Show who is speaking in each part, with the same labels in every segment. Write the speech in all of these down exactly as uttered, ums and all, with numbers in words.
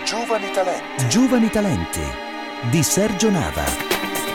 Speaker 1: Giovani talenti.
Speaker 2: Giovani talenti di Sergio Nava.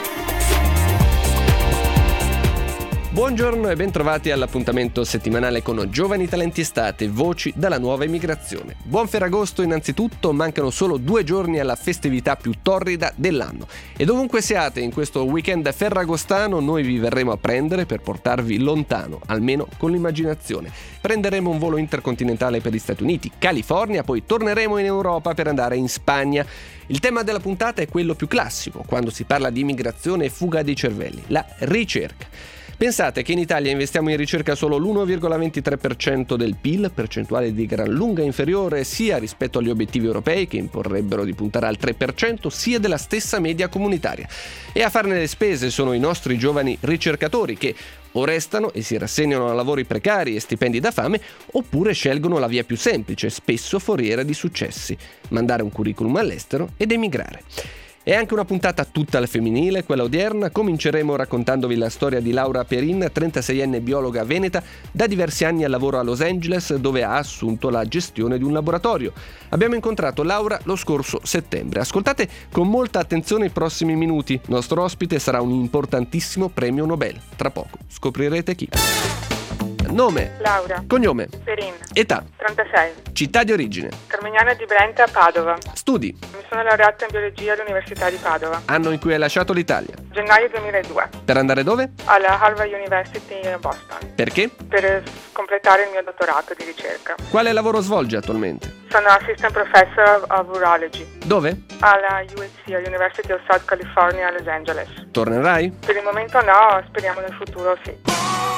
Speaker 3: Buongiorno e bentrovati all'appuntamento settimanale con Giovani Talenti Estate, voci dalla nuova emigrazione. Buon Ferragosto innanzitutto, mancano solo due giorni alla festività più torrida dell'anno. E dovunque siate in questo weekend ferragostano, noi vi verremo a prendere per portarvi lontano, almeno con l'immaginazione. Prenderemo un volo intercontinentale per gli Stati Uniti, California, poi torneremo in Europa per andare in Spagna. Il tema della puntata è quello più classico, quando si parla di immigrazione e fuga di cervelli, la ricerca. Pensate che in Italia investiamo in ricerca solo l'uno virgola ventitré per cento del P I L, percentuale di gran lunga inferiore sia rispetto agli obiettivi europei, che imporrebbero di puntare al tre per cento, sia della stessa media comunitaria. E a farne le spese sono i nostri giovani ricercatori che o restano e si rassegnano a lavori precari e stipendi da fame, oppure scelgono la via più semplice, spesso foriera di successi: mandare un curriculum all'estero ed emigrare. È anche una puntata tutta al femminile, quella odierna. Cominceremo raccontandovi la storia di Laura Perin, trentaseienne biologa veneta, da diversi anni al lavoro a Los Angeles, dove ha assunto la gestione di un laboratorio. Abbiamo incontrato Laura lo scorso settembre. Ascoltate con molta attenzione i prossimi minuti. Il nostro ospite sarà un importantissimo premio Nobel. Tra poco scoprirete chi. Nome.
Speaker 4: Laura.
Speaker 3: Cognome.
Speaker 4: Perin.
Speaker 3: Età.
Speaker 4: trentasei.
Speaker 3: Città di origine.
Speaker 4: Carmignano di Brenta, Padova.
Speaker 3: Studi.
Speaker 4: Mi sono laureata in biologia all'Università di Padova.
Speaker 3: Anno in cui hai lasciato l'Italia.
Speaker 4: Gennaio duemiladue.
Speaker 3: Per andare dove?
Speaker 4: Alla Harvard University in Boston.
Speaker 3: Perché?
Speaker 4: Per completare il mio dottorato di ricerca.
Speaker 3: Quale lavoro svolgi attualmente?
Speaker 4: Sono assistant professor of urology.
Speaker 3: Dove?
Speaker 4: Alla U S C, University of South California a Los Angeles.
Speaker 3: Tornerai?
Speaker 4: Per il momento no, speriamo nel futuro sì.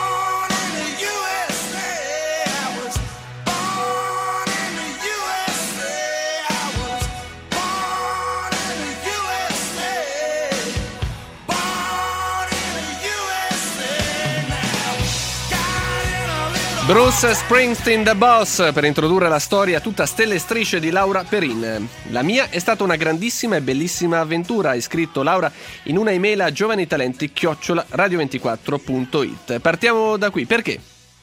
Speaker 3: Bruce Springsteen The Boss, per introdurre la storia tutta stelle e strisce di Laura Perin. La mia è stata una grandissima e bellissima avventura, hai scritto Laura in una email a giovanitalenti chiocciola radio ventiquattro punto it. Partiamo da qui, perché?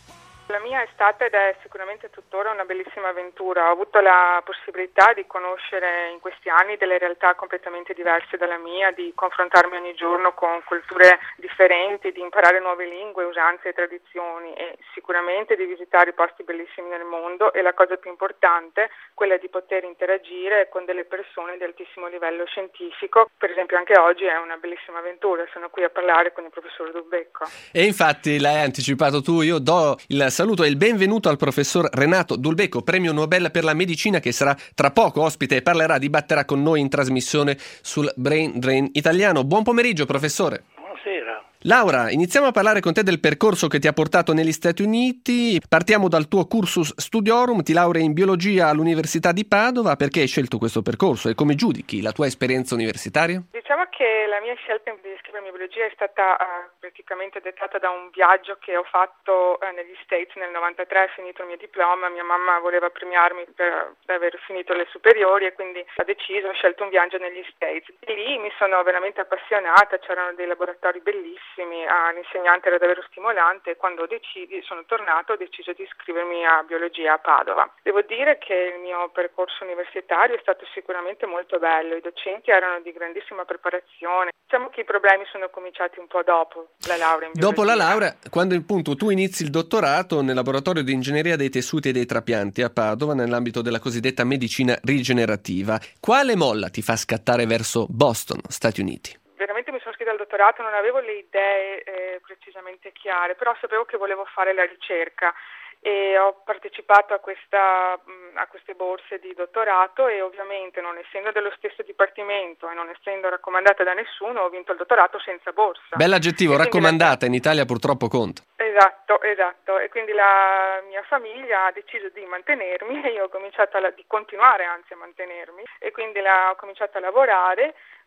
Speaker 4: La mia è stata ed è sicuramente tuttora una bellissima avventura. Ho avuto la possibilità di conoscere in questi anni delle realtà completamente diverse dalla mia, di confrontarmi ogni giorno con culture differenti, di imparare nuove lingue, usanze e tradizioni e sicuramente di visitare i posti bellissimi nel mondo, e la cosa più importante, quella di poter interagire con delle persone di altissimo livello scientifico. Per esempio anche oggi è una bellissima avventura, sono qui a parlare con il professor Dulbecco.
Speaker 3: E infatti l'hai anticipato tu, io do il saluto e il benvenuto al professor Renato Dulbecco, premio Nobel per la medicina, che sarà tra poco ospite e parlerà, dibatterà con noi in trasmissione sul Brain Drain italiano. Buon pomeriggio, professore.
Speaker 5: Buonasera.
Speaker 3: Laura, iniziamo a parlare con te del percorso che ti ha portato negli Stati Uniti. Partiamo dal tuo cursus studiorum, ti laurei in biologia all'Università di Padova. Perché hai scelto questo percorso e come giudichi la tua esperienza universitaria?
Speaker 4: Diciamo che la mia scelta di iscrivermi in biologia è stata uh, praticamente dettata da un viaggio che ho fatto uh, negli States nel novantatré, finito il mio diploma. Mia mamma voleva premiarmi per, per aver finito le superiori e quindi ha deciso, ho scelto un viaggio negli States. E lì mi sono veramente appassionata, c'erano dei laboratori bellissimi, l'insegnante era davvero stimolante e quando decidi, sono tornato ho deciso di iscrivermi a biologia a Padova. Devo dire che il mio percorso universitario è stato sicuramente molto bello, i docenti erano di grandissima preparazione. Diciamo che i problemi sono cominciati un po' dopo la laurea in biologia.
Speaker 3: Dopo la laurea, quando appunto tu inizi il dottorato nel laboratorio di ingegneria dei tessuti e dei trapianti a Padova nell'ambito della cosiddetta medicina rigenerativa, quale molla ti fa scattare verso Boston, Stati Uniti?
Speaker 4: Veramente mi sono iscritta al dottorato, non avevo le idee eh, precisamente chiare, però sapevo che volevo fare la ricerca e ho partecipato a, questa, a queste borse di dottorato e ovviamente, non essendo dello stesso dipartimento e non essendo raccomandata da nessuno, ho vinto il dottorato senza borsa.
Speaker 3: Bell'aggettivo, raccomandata,
Speaker 4: la...
Speaker 3: in Italia purtroppo conta.
Speaker 4: Esatto, esatto, e quindi la mia famiglia ha deciso di mantenermi e io ho cominciato a, di continuare anzi a mantenermi e quindi la, ho cominciato a lavorare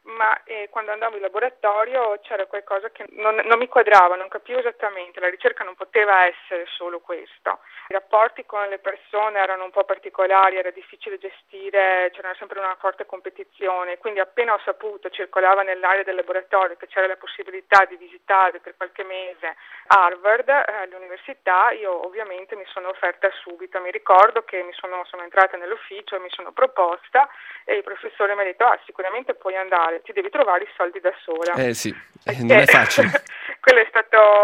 Speaker 4: ma eh, quando andavo in laboratorio c'era qualcosa che non, non mi quadrava, non capivo esattamente, la ricerca non poteva essere solo questo. I rapporti con le persone erano un po' particolari, era difficile gestire, c'era sempre una forte competizione, quindi appena ho saputo, circolava nell'area del laboratorio che c'era la possibilità di visitare per qualche mese Harvard, eh, l'università, io ovviamente mi sono offerta subito. Mi ricordo che mi sono, sono entrata nell'ufficio e mi sono proposta e il professore mi ha detto: ah, sicuramente puoi andare, ti devi trovare i soldi da sola.
Speaker 3: Eh sì, eh, non è facile.
Speaker 4: Quello è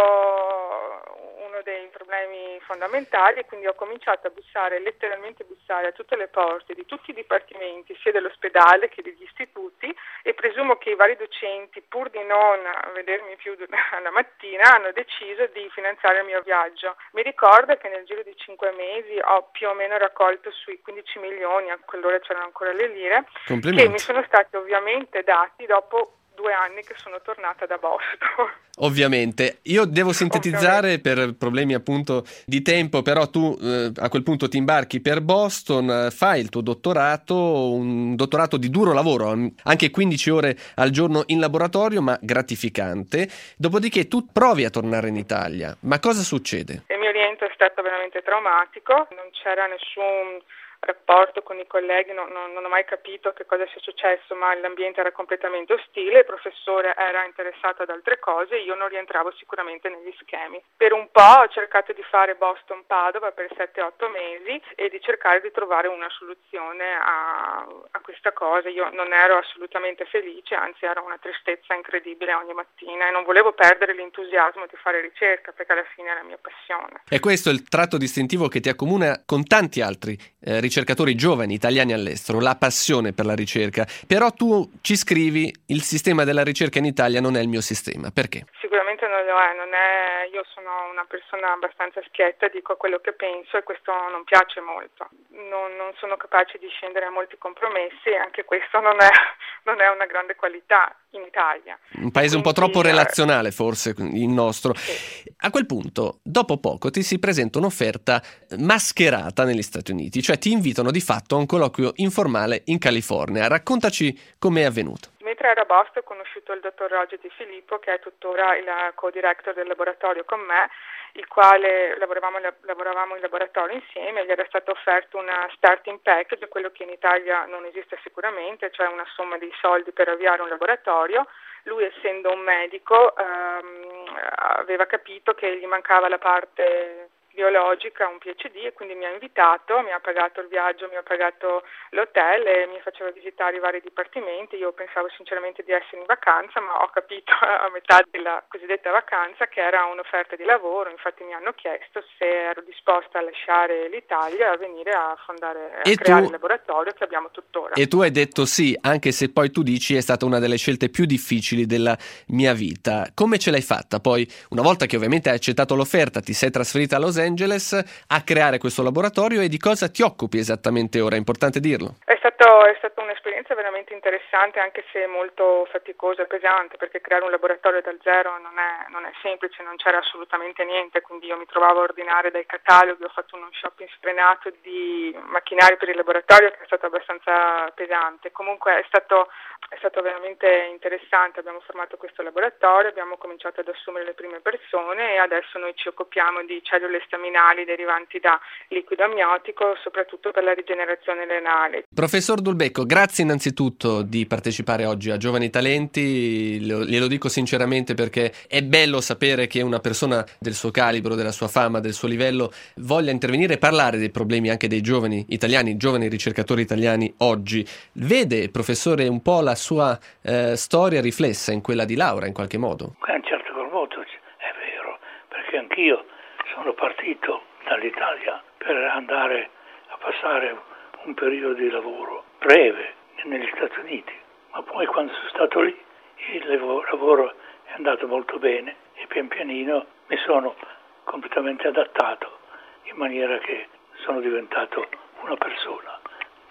Speaker 4: stato uno dei problemi fondamentali, e quindi ho cominciato a bussare, letteralmente bussare a tutte le porte di tutti i dipartimenti, sia dell'ospedale che degli istituti, e presumo che i vari docenti, pur di non vedermi più la mattina, hanno deciso di finanziare il mio viaggio. Mi ricordo che nel giro di cinque mesi ho più o meno raccolto sui quindici milioni, a quell'ora c'erano ancora le lire, che mi sono stati ovviamente dati dopo due anni che sono tornata da Boston.
Speaker 3: Ovviamente. Io devo sintetizzare Ovviamente. per problemi appunto di tempo, però tu eh, a quel punto ti imbarchi per Boston, eh, fai il tuo dottorato, un dottorato di duro lavoro, anche quindici ore al giorno in laboratorio, ma gratificante. Dopodiché tu provi a tornare in Italia. Ma cosa succede?
Speaker 4: Il mio rientro è stato veramente traumatico, non c'era nessun rapporto con i colleghi, non, non, non ho mai capito che cosa sia successo, ma l'ambiente era completamente ostile, il professore era interessato ad altre cose e io non rientravo sicuramente negli schemi. Per un po' ho cercato di fare Boston-Padova per sette otto mesi e di cercare di trovare una soluzione a, a questa cosa. Io non ero assolutamente felice, anzi era una tristezza incredibile ogni mattina, e non volevo perdere l'entusiasmo di fare ricerca, perché alla fine è la mia passione.
Speaker 3: E questo è il tratto distintivo che ti accomuna con tanti altri eh, ricercatori giovani italiani all'estero, la passione per la ricerca. Però tu ci scrivi: il sistema della ricerca in Italia non è il mio sistema. Perché?
Speaker 4: Sicuramente non lo è, non è. Io sono una persona abbastanza schietta, dico quello che penso, e questo non piace molto. Non, non sono capace di scendere a molti compromessi, e anche questo non è, non è una grande qualità in Italia.
Speaker 3: Un paese Quindi, un po' troppo relazionale, forse, il nostro.
Speaker 4: Sì.
Speaker 3: A quel punto, dopo poco, ti si presenta un'offerta mascherata negli Stati Uniti, cioè ti invitano di fatto a un colloquio informale in California. Raccontaci com'è avvenuto.
Speaker 4: Mentre ero a Boston ho conosciuto il dottor Roger Di Filippo, che è tuttora il co-director del laboratorio con me, il quale lavoravamo, lavoravamo in laboratorio insieme. Gli era stato offerto una starting package, quello che in Italia non esiste sicuramente, cioè una somma di soldi per avviare un laboratorio. Lui, essendo un medico, ehm, aveva capito che gli mancava la parte biologica, un P H D, e quindi mi ha invitato, mi ha pagato il viaggio, mi ha pagato l'hotel e mi faceva visitare i vari dipartimenti. Io pensavo sinceramente di essere in vacanza, ma ho capito a metà della cosiddetta vacanza che era un'offerta di lavoro. Infatti mi hanno chiesto se ero disposta a lasciare l'Italia e a venire a fondare, a
Speaker 3: e
Speaker 4: creare
Speaker 3: tu,
Speaker 4: il laboratorio che abbiamo tuttora.
Speaker 3: E tu hai detto sì, anche se poi tu dici è stata una delle scelte più difficili della mia vita. Come ce l'hai fatta poi, una volta che ovviamente hai accettato l'offerta, ti sei trasferita a Los Angeles a creare questo laboratorio, e di cosa ti occupi esattamente ora? È importante dirlo.
Speaker 4: È stato, è stata un'esperienza veramente interessante, anche se molto faticosa e pesante, perché creare un laboratorio dal zero non è, non è semplice, non c'era assolutamente niente, quindi io mi trovavo a ordinare dai cataloghi. Ho fatto uno shopping sfrenato di macchinari per il laboratorio che è stato abbastanza pesante. Comunque è stato, è stato veramente interessante. Abbiamo formato questo laboratorio, abbiamo cominciato ad assumere le prime persone e adesso noi ci occupiamo di cellule staminali derivanti da liquido amniotico, soprattutto per la rigenerazione renale.
Speaker 3: Professor Dulbecco, grazie innanzitutto di partecipare oggi a Giovani Talenti. Glielo dico sinceramente perché è bello sapere che una persona del suo calibro, della sua fama, del suo livello voglia intervenire e parlare dei problemi anche dei giovani italiani, giovani ricercatori italiani oggi. Vede, professore, un po' la sua eh, storia riflessa in quella di Laura in qualche modo?
Speaker 1: In certo qual modo è vero, perché anch'io sono partito dall'Italia per andare a passare un periodo di lavoro breve negli Stati Uniti, ma poi quando sono stato lì il lavoro è andato molto bene e pian pianino mi sono completamente adattato, in maniera che sono diventato una persona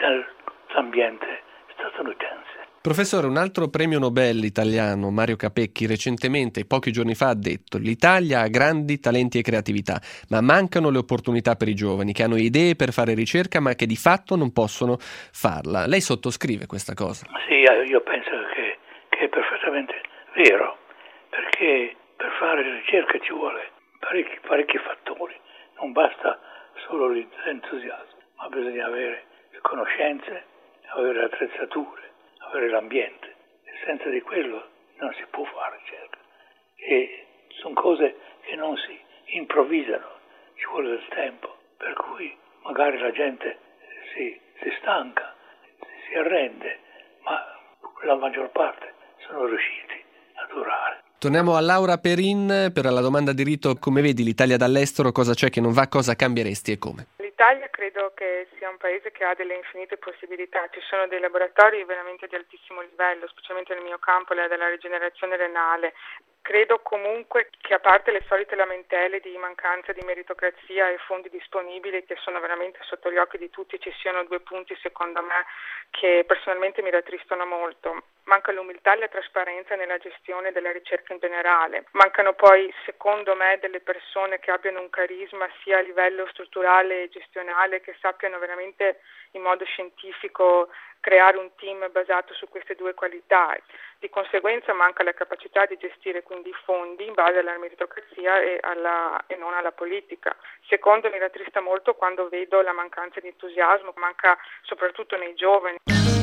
Speaker 1: dell'ambiente statunitense.
Speaker 3: Professore, un altro premio Nobel italiano, Mario Capecchi, recentemente, pochi giorni fa, ha detto: l'Italia ha grandi talenti e creatività, ma mancano le opportunità per i giovani che hanno idee per fare ricerca ma che di fatto non possono farla. Lei sottoscrive questa cosa?
Speaker 1: Sì, io penso che che è perfettamente vero, perché per fare ricerca ci vuole parecchi, parecchi fattori, non basta solo l'entusiasmo, ma bisogna avere le conoscenze, avere le attrezzature, avere l'ambiente, e senza di quello non si può fare ricerca. E sono cose che non si improvvisano, ci vuole del tempo, per cui magari la gente si, si stanca, si arrende, ma la maggior parte sono riusciti a durare.
Speaker 3: Torniamo a Laura Perin per la domanda di rito: come vedi l'Italia dall'estero, cosa c'è che non va, cosa cambieresti e come?
Speaker 4: L'Italia credo che sia un paese che ha delle infinite possibilità, ci sono dei laboratori veramente di altissimo livello, specialmente nel mio campo, la della rigenerazione renale. Credo comunque che, a parte le solite lamentele di mancanza di meritocrazia e fondi disponibili che sono veramente sotto gli occhi di tutti, ci siano due punti secondo me che personalmente mi rattristano molto. Manca l'umiltà e la trasparenza nella gestione della ricerca in generale. Mancano poi, secondo me, delle persone che abbiano un carisma sia a livello strutturale e gestionale, che sappiano veramente in modo scientifico creare un team basato su queste due qualità. Di conseguenza manca la capacità di gestire quindi i fondi in base alla meritocrazia e, alla, e non alla politica. Secondo, mi rattrista molto quando vedo la mancanza di entusiasmo, manca soprattutto nei giovani.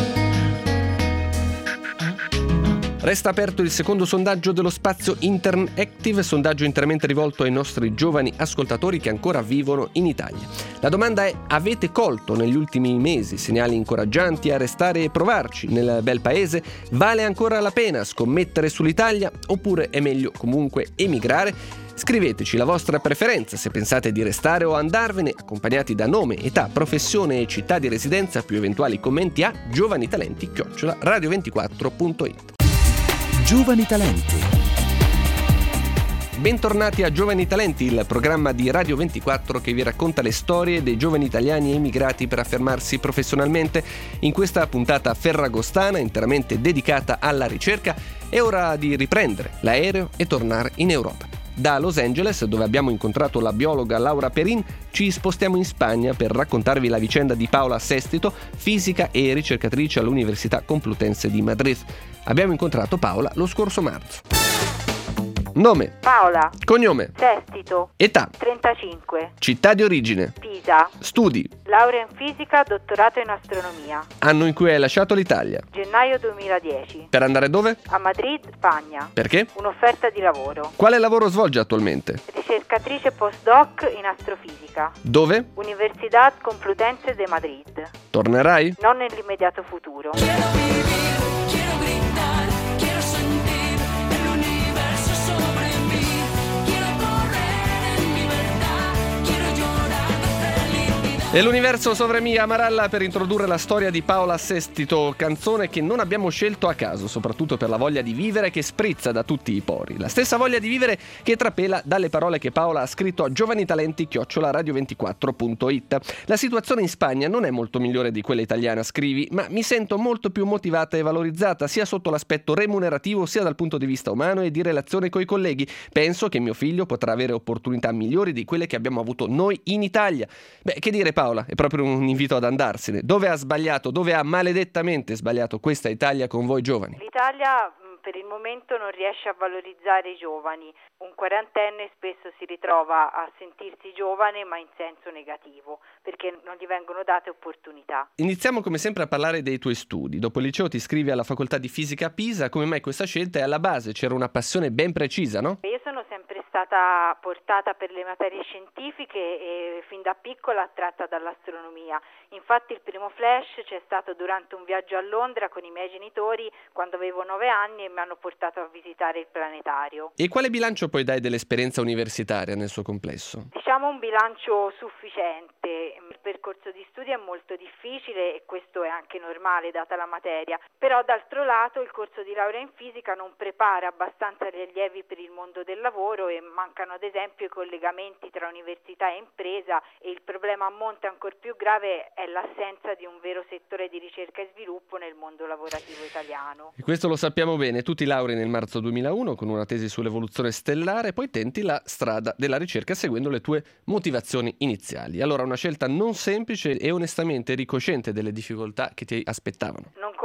Speaker 3: Resta aperto il secondo sondaggio dello spazio Intern Active, sondaggio interamente rivolto ai nostri giovani ascoltatori che ancora vivono in Italia. La domanda è: avete colto negli ultimi mesi segnali incoraggianti a restare e provarci nel bel paese? Vale ancora la pena scommettere sull'Italia oppure è meglio comunque emigrare? Scriveteci la vostra preferenza, se pensate di restare o andarvene, accompagnati da nome, età, professione e città di residenza, più eventuali commenti a giovanitalenti chiocciola radio ventiquattro punto it.
Speaker 2: Giovani Talenti.
Speaker 3: Bentornati a Giovani Talenti, il programma di Radio ventiquattro che vi racconta le storie dei giovani italiani emigrati per affermarsi professionalmente. In questa puntata ferragostana, interamente dedicata alla ricerca, è ora di riprendere l'aereo e tornare in Europa. Da Los Angeles, dove abbiamo incontrato la biologa Laura Perin, ci spostiamo in Spagna per raccontarvi la vicenda di Paola Sestito, fisica e ricercatrice all'Università Complutense di Madrid. Abbiamo incontrato Paola lo scorso marzo. Nome:
Speaker 5: Paola.
Speaker 3: Cognome:
Speaker 5: Sestito.
Speaker 3: Età:
Speaker 5: trentacinque.
Speaker 3: Città di origine:
Speaker 5: Pisa.
Speaker 3: Studi:
Speaker 5: Laurea in fisica, dottorato in astronomia.
Speaker 3: Anno in cui hai lasciato l'Italia:
Speaker 5: Gennaio duemiladieci.
Speaker 3: Per andare dove?
Speaker 5: A Madrid, Spagna.
Speaker 3: Perché?
Speaker 5: Un'offerta di lavoro.
Speaker 3: Quale lavoro svolge attualmente?
Speaker 5: Ricercatrice postdoc in astrofisica.
Speaker 3: Dove?
Speaker 5: Universidad Complutense de Madrid.
Speaker 3: Tornerai?
Speaker 5: Non nell'immediato futuro. E l'universo sovra mia Amaralla per introdurre la storia di Paola Sestito, canzone che non abbiamo scelto a caso, soprattutto per la voglia di vivere che sprizza da tutti i pori. La stessa voglia di vivere che trapela dalle parole che Paola ha scritto a giovanitalenti chiocciola radio ventiquattro punto it. La situazione in Spagna non è molto migliore di quella italiana, scrivi, ma mi sento molto più motivata e valorizzata sia sotto l'aspetto remunerativo sia dal punto di vista umano e di relazione coi colleghi. Penso che mio figlio potrà avere opportunità migliori di quelle che abbiamo avuto noi in Italia. Beh, che dire, Paola? È proprio un invito ad andarsene. Dove ha sbagliato, dove ha maledettamente sbagliato questa Italia con voi giovani? L'Italia per il momento non riesce a valorizzare i giovani. Un quarantenne spesso si ritrova a sentirsi giovane ma in senso negativo, perché non gli vengono date opportunità.
Speaker 3: Iniziamo come sempre a parlare dei tuoi studi. Dopo il liceo ti iscrivi alla facoltà di fisica a Pisa. Come mai questa scelta? E alla base c'era una passione ben precisa, no?
Speaker 5: Io sono sempre stata portata per le materie scientifiche e fin da piccola attratta dall'astronomia. Infatti il primo flash c'è stato durante un viaggio a Londra con i miei genitori quando avevo nove anni e mi hanno portato a visitare il planetario.
Speaker 3: E quale bilancio poi dai dell'esperienza universitaria nel suo complesso?
Speaker 5: Diciamo un bilancio sufficiente. Il percorso di studi è molto difficile e questo è anche normale data la materia, però d'altro lato il corso di laurea in fisica non prepara abbastanza gli allievi per il mondo del lavoro e mancano ad esempio i collegamenti tra università e impresa, e il problema a monte ancor più grave è l'assenza di un vero settore di ricerca e sviluppo nel mondo lavorativo italiano.
Speaker 3: E questo lo sappiamo bene. Tu ti laurei nel marzo duemilauno con una tesi sull'evoluzione stellare, poi tenti la strada della ricerca seguendo le tue motivazioni iniziali. Allora, una scelta non semplice e onestamente ricosciente delle difficoltà che ti aspettavano.
Speaker 5: Non completamente.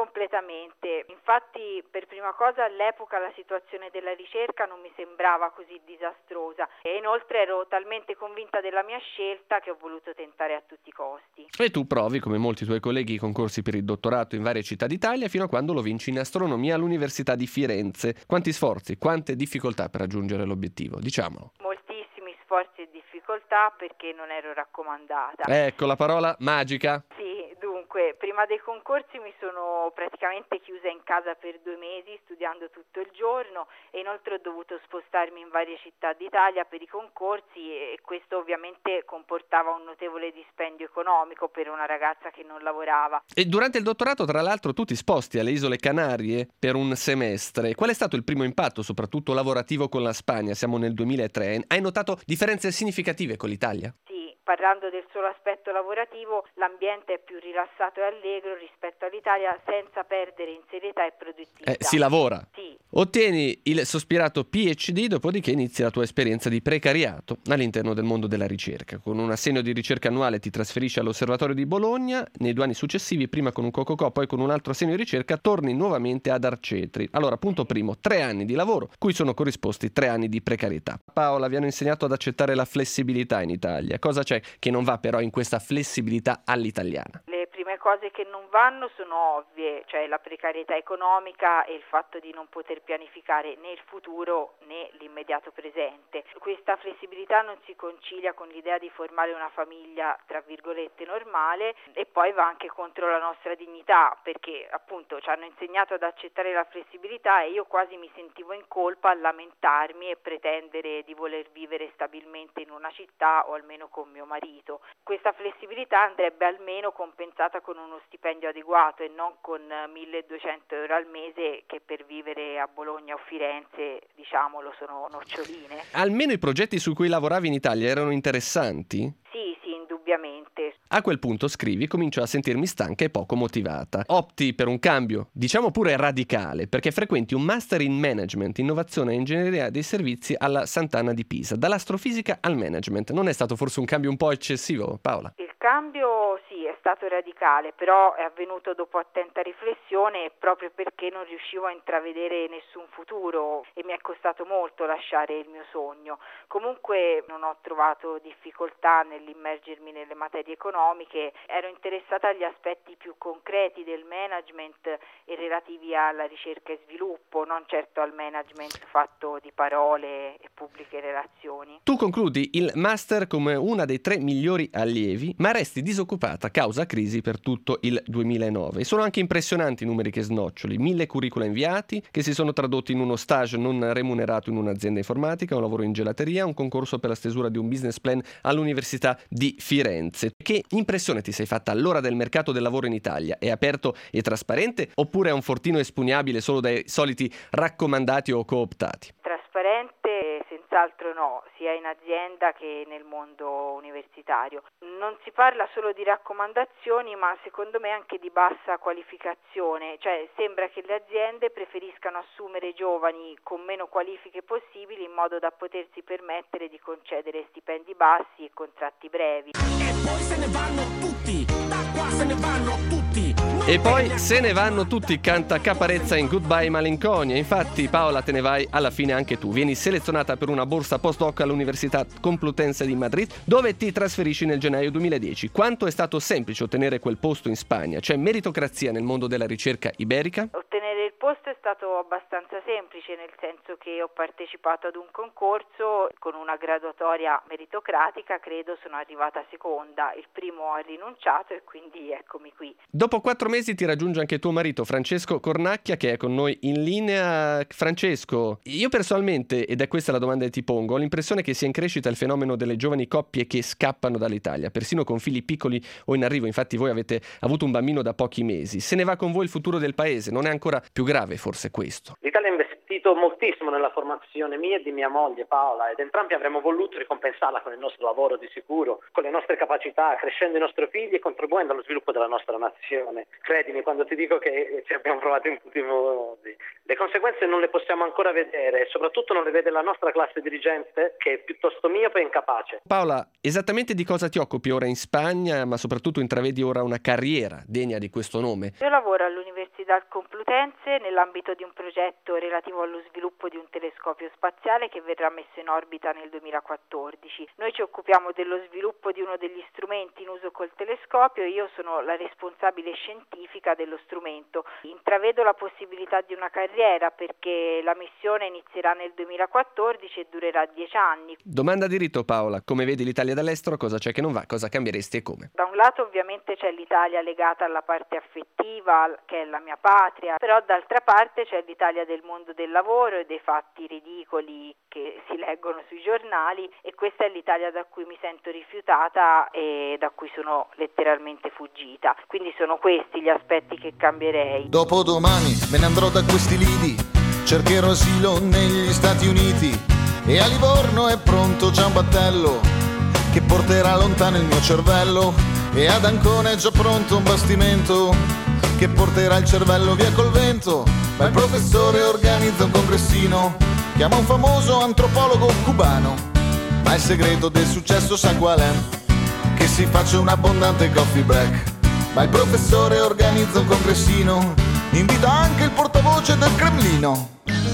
Speaker 6: indubbiamente. Infatti, per prima cosa, all'epoca la situazione della ricerca non mi sembrava così disastrosa e inoltre ero talmente convinta della mia scelta che ho voluto tentare a tutti i costi.
Speaker 5: E tu provi, come molti tuoi colleghi, i concorsi per il dottorato in varie città d'Italia fino a quando lo vinci in astronomia all'Università di Firenze. Quanti sforzi, quante difficoltà per raggiungere l'obiettivo, diciamolo.
Speaker 6: Moltissimi sforzi e difficoltà perché non ero raccomandata.
Speaker 5: Ecco la parola magica.
Speaker 6: Sì, dunque, prima dei concorsi mi sono praticamente chiusa in casa per due mesi studiando tutto il giorno e inoltre ho dovuto spostarmi in varie città d'Italia per i concorsi e questo ovviamente comportava un notevole dispendio economico per una ragazza che non lavorava.
Speaker 5: E durante il dottorato, tra l'altro, tu ti sposti alle Isole Canarie per un semestre. Qual è stato il primo impatto, soprattutto lavorativo, con la Spagna? Siamo nel duemilatré. Hai notato differenze significative con l'Italia?
Speaker 6: Sì, parlando del solo aspetto lavorativo, l'ambiente è più rilassato e allegro rispetto all'Italia senza perdere in serietà e produttività.
Speaker 5: Eh, si lavora.
Speaker 6: Sì.
Speaker 5: Ottieni il sospirato P H D, dopodiché inizi la tua esperienza di precariato all'interno del mondo della ricerca. Con un assegno di ricerca annuale ti trasferisci all'Osservatorio di Bologna. Nei due anni successivi, prima con un Cococò, poi con un altro assegno di ricerca, torni nuovamente ad Arcetri. Allora, punto primo, tre anni di lavoro, cui sono corrisposti tre anni di precarietà. Paola, vi hanno insegnato ad accettare la flessibilità in Italia. Cosa c'è che non va però in questa flessibilità all'italiana?
Speaker 6: Le prime cose che non vanno sono ovvie, cioè la precarietà economica e il fatto di non poter pianificare né il futuro né l'immediato presente. Questa flessibilità non si concilia con l'idea di formare una famiglia tra virgolette normale e poi va anche contro la nostra dignità perché appunto ci hanno insegnato ad accettare la flessibilità e io quasi mi sentivo in colpa a lamentarmi e pretendere di voler vivere stabilmente in una città o almeno con mio marito. Questa flessibilità andrebbe almeno compensata con uno stipendio adeguato e non con milleduecento euro al mese che per vivere a Bologna o Firenze, diciamolo, sono noccioline.
Speaker 5: Almeno i progetti su cui lavoravi in Italia erano interessanti?
Speaker 6: Sì, sì, indubbiamente.
Speaker 5: A quel punto, scrivi, comincio a sentirmi stanca e poco motivata. Opti per un cambio, diciamo pure radicale, perché frequenti un master in management, innovazione e ingegneria dei servizi alla Sant'Anna di Pisa. Dall'astrofisica al management. Non è stato forse un cambio un po' eccessivo, Paola?
Speaker 6: Il cambio sì, è stato radicale, però è avvenuto dopo attenta riflessione e proprio perché non riuscivo a intravedere nessun futuro e mi è costato molto lasciare il mio sogno. Comunque non ho trovato difficoltà nell'immergermi nelle materie economiche, ero interessata agli aspetti più concreti del management e relativi alla ricerca e sviluppo, non certo al management fatto di parole e pubbliche relazioni.
Speaker 5: Tu concludi il master come una dei tre migliori allievi, ma resti disoccupata causa crisi per tutto il duemilanove. Sono anche impressionanti i numeri che snoccioli, mille curricula inviati che si sono tradotti in uno stage non remunerato in un'azienda informatica, un lavoro in gelateria, un concorso per la stesura di un business plan all'Università di Firenze. Che impressione ti sei fatta allora del mercato del lavoro in Italia? È aperto e trasparente oppure è un fortino espugnabile solo dai soliti raccomandati o cooptati?
Speaker 6: Trasparente senz'altro no, sia in azienda che nel mondo universitario. Non si parla solo di raccomandazioni, ma secondo me anche di bassa qualificazione, cioè sembra che le aziende preferiscano assumere giovani con meno qualifiche possibili in modo da potersi permettere di concedere stipendi bassi e contratti brevi.
Speaker 2: E poi se ne vanno tutti, da qua se ne vanno tutti.
Speaker 5: E poi se ne vanno tutti, canta Caparezza in Goodbye Malinconia. Infatti, Paola, te ne vai alla fine anche tu. Vieni selezionata per una borsa postdoc all'Università Complutense di Madrid, dove ti trasferisci nel gennaio duemiladieci. Quanto è stato semplice ottenere quel posto in Spagna? C'è meritocrazia nel mondo della ricerca iberica?
Speaker 6: Ottenere il posto è stato abbastanza semplice, nel senso che ho partecipato ad un concorso con una graduatoria meritocratica, credo sono arrivata seconda, il primo ha rinunciato e quindi eccomi qui.
Speaker 5: Dopo quattro mesi ti raggiunge anche tuo marito Francesco Cornacchia, che è con noi in linea. Francesco, io personalmente, ed è questa la domanda che ti pongo, ho l'impressione che sia in crescita il fenomeno delle giovani coppie che scappano dall'Italia, persino con figli piccoli o in arrivo. Infatti voi avete avuto un bambino da pochi mesi. Se ne va con voi il futuro del paese, non è ancora più grave forse questo?
Speaker 7: L'Italia investito moltissimo nella formazione mia e di mia moglie Paola, ed entrambi avremmo voluto ricompensarla con il nostro lavoro di sicuro, con le nostre capacità, crescendo i nostri figli e contribuendo allo sviluppo della nostra nazione. Credimi quando ti dico che ci abbiamo provato in tutti i modi. Le conseguenze non le possiamo ancora vedere, e soprattutto non le vede la nostra classe dirigente, che è piuttosto miope e incapace.
Speaker 5: Paola, esattamente di cosa ti occupi ora in Spagna, ma soprattutto intravedi ora una carriera degna di questo nome?
Speaker 6: Io lavoro all'Università Complutense nell'ambito di un progetto relativo allo sviluppo di un telescopio spaziale che verrà messo in orbita nel duemilaquattordici. Noi ci occupiamo dello sviluppo di uno degli strumenti in uso col telescopio e io sono la responsabile scientifica dello strumento. Intravedo la possibilità di una carriera perché la missione inizierà nel duemilaquattordici e durerà dieci anni.
Speaker 5: Domanda di rito, Paola, come vedi l'Italia dall'estero, cosa c'è che non va, cosa cambieresti e come?
Speaker 6: Da un lato ovviamente c'è l'Italia legata alla parte affettiva, che è la mia patria, però d'altra parte c'è l'Italia del mondo del lavoro e dei fatti ridicoli che si leggono sui giornali, e questa è l'Italia da cui mi sento rifiutata e da cui sono letteralmente fuggita. Quindi sono questi gli aspetti che cambierei.
Speaker 8: Dopodomani me ne andrò da questi lidi, cercherò asilo negli Stati Uniti e a Livorno è pronto già un battello che porterà lontano il mio cervello, e ad Ancona è già pronto un bastimento che porterà il cervello via col vento. Ma il professore organizza un congressino, chiama un famoso antropologo cubano, ma il segreto del successo sa qual è? Che si faccia un abbondante coffee break. Ma il professore organizza un congressino, invita anche il portavoce del Cremlino.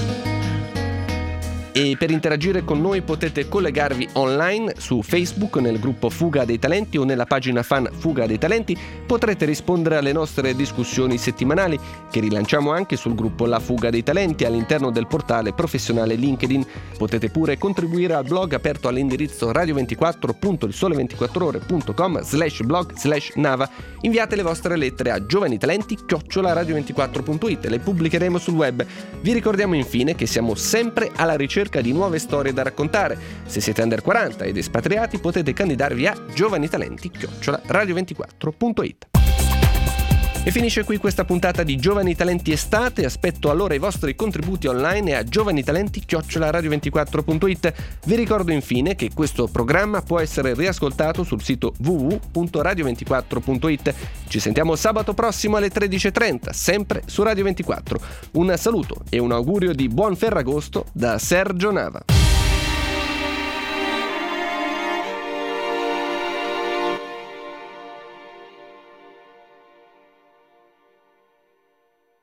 Speaker 5: E per interagire con noi potete collegarvi online su Facebook nel gruppo Fuga dei Talenti o nella pagina fan Fuga dei Talenti. Potrete rispondere alle nostre discussioni settimanali che rilanciamo anche sul gruppo La Fuga dei Talenti all'interno del portale professionale LinkedIn. Potete pure contribuire al blog aperto all'indirizzo radio ventiquattro punto il sole ventiquattro ore punto com slash blog slash nava. Inviate le vostre lettere a giovanitalenti chiocciola radio ventiquattro punto it e le pubblicheremo sul web. Vi ricordiamo infine che siamo sempre alla ricerca di nuove storie da raccontare. Se siete under quaranta ed espatriati potete candidarvi a giovanitalenti chiocciola radio ventiquattro punto it. E finisce qui questa puntata di Giovani Talenti Estate. Aspetto allora i vostri contributi online e a giovanitalenti chiocciola radio ventiquattro punto it. Vi ricordo infine che questo programma può essere riascoltato sul sito w w w punto radio ventiquattro punto it. Ci sentiamo sabato prossimo alle tredici e trenta, sempre su Radio ventiquattro. Un saluto e un augurio di buon Ferragosto da Sergio Nava.